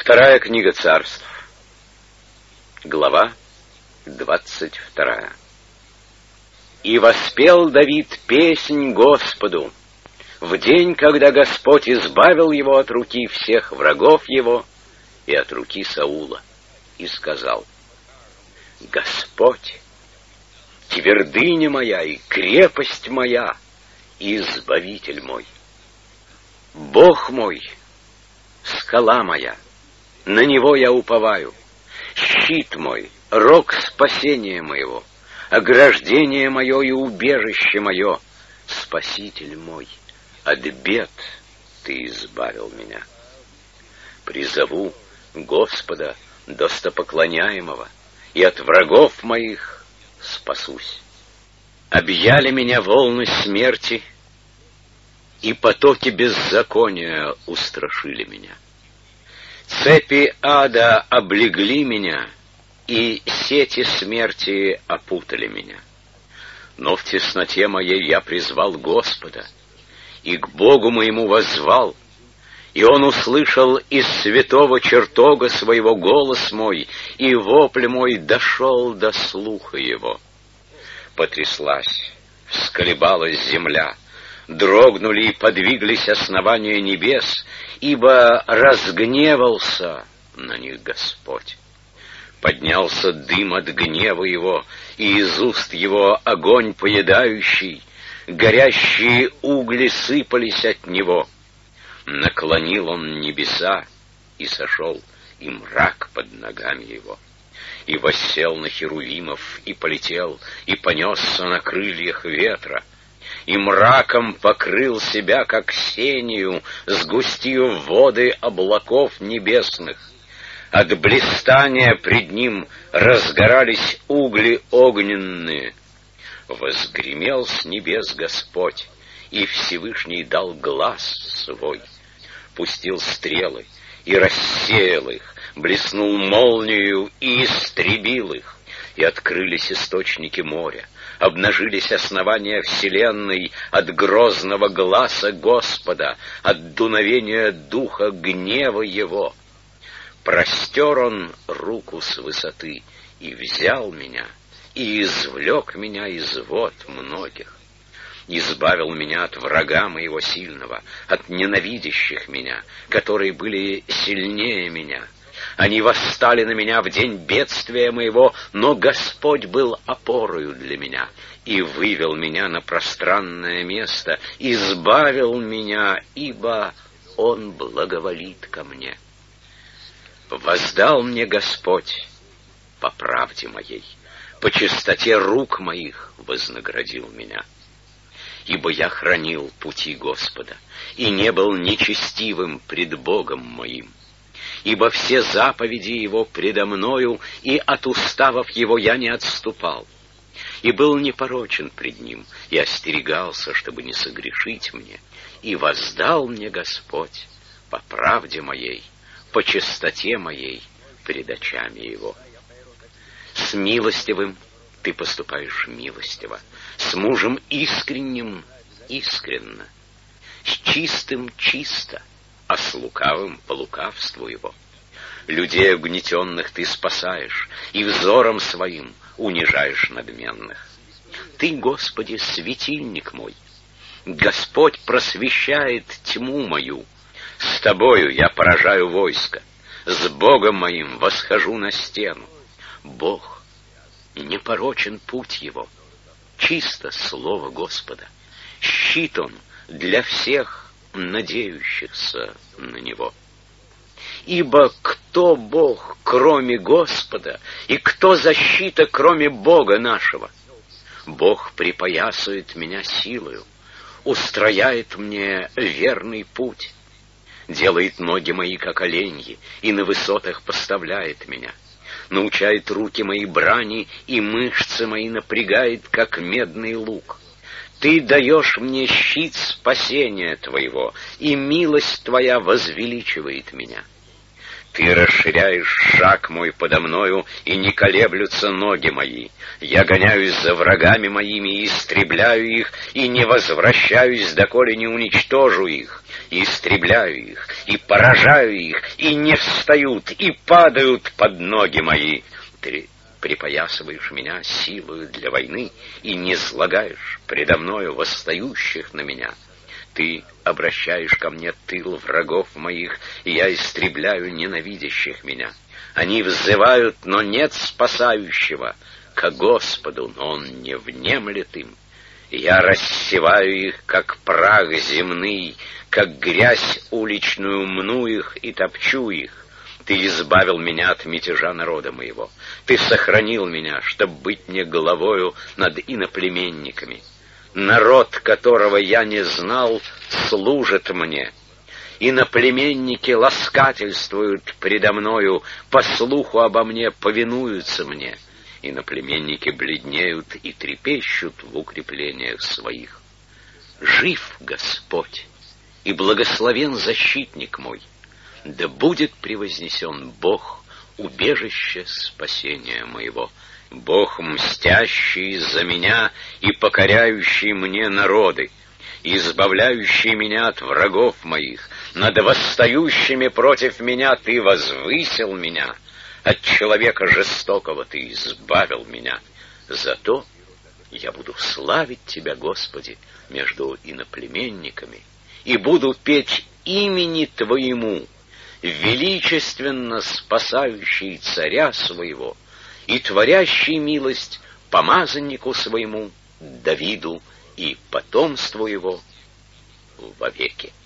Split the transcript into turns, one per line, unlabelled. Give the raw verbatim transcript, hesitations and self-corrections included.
Вторая книга Царств, глава двадцать вторая. «И воспел Давид песнь Господу в день, когда Господь избавил его от руки всех врагов его и от руки Саула, и сказал: Господь, твердыня моя и крепость моя, и избавитель мой, Бог мой, скала моя, на Него я уповаю, щит мой, рог спасения моего, ограждение мое и убежище мое, Спаситель мой, от бед Ты избавил меня. Призову Господа достопоклоняемого, и от врагов моих спасусь. Объяли меня волны смерти, и потоки беззакония устрашили меня. Цепи ада облегли меня, и сети смерти опутали меня. Но в тесноте моей я призвал Господа, и к Богу моему воззвал, и Он услышал из святого чертога своего голос мой, и вопль мой дошел до слуха его. Потряслась, всколебалась земля, дрогнули и подвиглись основания небес, ибо разгневался на них Господь. Поднялся дым от гнева его, и из уст его огонь поедающий, горящие угли сыпались от него. Наклонил он небеса, и сошел, и мрак под ногами его. И воссел на херувимов, и полетел, и понесся на крыльях ветра, и мраком покрыл себя, как сенью, сгустив воды облаков небесных. От блистания пред ним разгорались угли огненные. Возгремел с небес Господь, и Всевышний дал глас свой, пустил стрелы и рассеял их, блеснул молнию и истребил их, и открылись источники моря, обнажились основания вселенной от грозного гласа Господа, от дуновения духа гнева его. Простер он руку с высоты и взял меня, и извлек меня из вод многих. Избавил меня от врага моего сильного, от ненавидящих меня, которые были сильнее меня. Они восстали на меня в день бедствия моего, но Господь был опорою для меня и вывел меня на пространное место, избавил меня, ибо Он благоволит ко мне. Воздал мне Господь по правде моей, по чистоте рук моих вознаградил меня. Ибо я хранил пути Господа и не был нечестивым пред Богом моим. Ибо все заповеди Его предо мною, и от уставов Его я не отступал. И был непорочен пред Ним, и остерегался, чтобы не согрешить мне. И воздал мне Господь по правде моей, по чистоте моей пред очами Его. С милостивым ты поступаешь милостиво, с мужем искренним искренно, с чистым чисто, а с лукавым по лукавству его. Людей угнетенных ты спасаешь, и взором своим унижаешь надменных. Ты, Господи, светильник мой, Господь просвещает тьму мою. С Тобою я поражаю войско, с Богом моим восхожу на стену. Бог, непорочен путь Его, чисто слово Господа, щит Он для всех надеющихся на Него. Ибо кто Бог, кроме Господа, и кто защита, кроме Бога нашего? Бог припоясывает меня силою, устрояет мне верный путь, делает ноги мои, как оленьи, и на высотах поставляет меня, научает руки мои брани, и мышцы мои напрягает, как медный лук. Ты даешь мне щит спасения Твоего, и милость Твоя возвеличивает меня. Ты расширяешь шаг мой подо мною, и не колеблются ноги мои. Я гоняюсь за врагами моими, и истребляю их, и не возвращаюсь, доколе не уничтожу их. И истребляю их, и поражаю их, и не встают, и падают под ноги мои. Ты припоясываешь меня силою для войны, и не слагаешь предо мною восстающих на меня. Ты обращаешь ко мне тыл врагов моих, и я истребляю ненавидящих меня. Они взывают, но нет спасающего, ко Господу, но Он не внемлет им. Я рассеваю их, как прах земный, как грязь уличную мну их и топчу их. Ты избавил меня от мятежа народа моего. Ты сохранил меня, чтоб быть мне головою над иноплеменниками. Народ, которого я не знал, служит мне. Иноплеменники ласкательствуют предо мною, по слуху обо мне повинуются мне. Иноплеменники бледнеют и трепещут в укреплениях своих. Жив Господь, и благословен защитник мой. Да будет превознесен Бог, убежище спасения моего. Бог, мстящий за меня и покоряющий мне народы, избавляющий меня от врагов моих. Над восстающими против меня ты возвысил меня, от человека жестокого ты избавил меня. Зато я буду славить тебя, Господи, между иноплеменниками, и буду петь имени Твоему, величественно спасающий царя своего и творящий милость помазаннику своему Давиду и потомству его вовеки.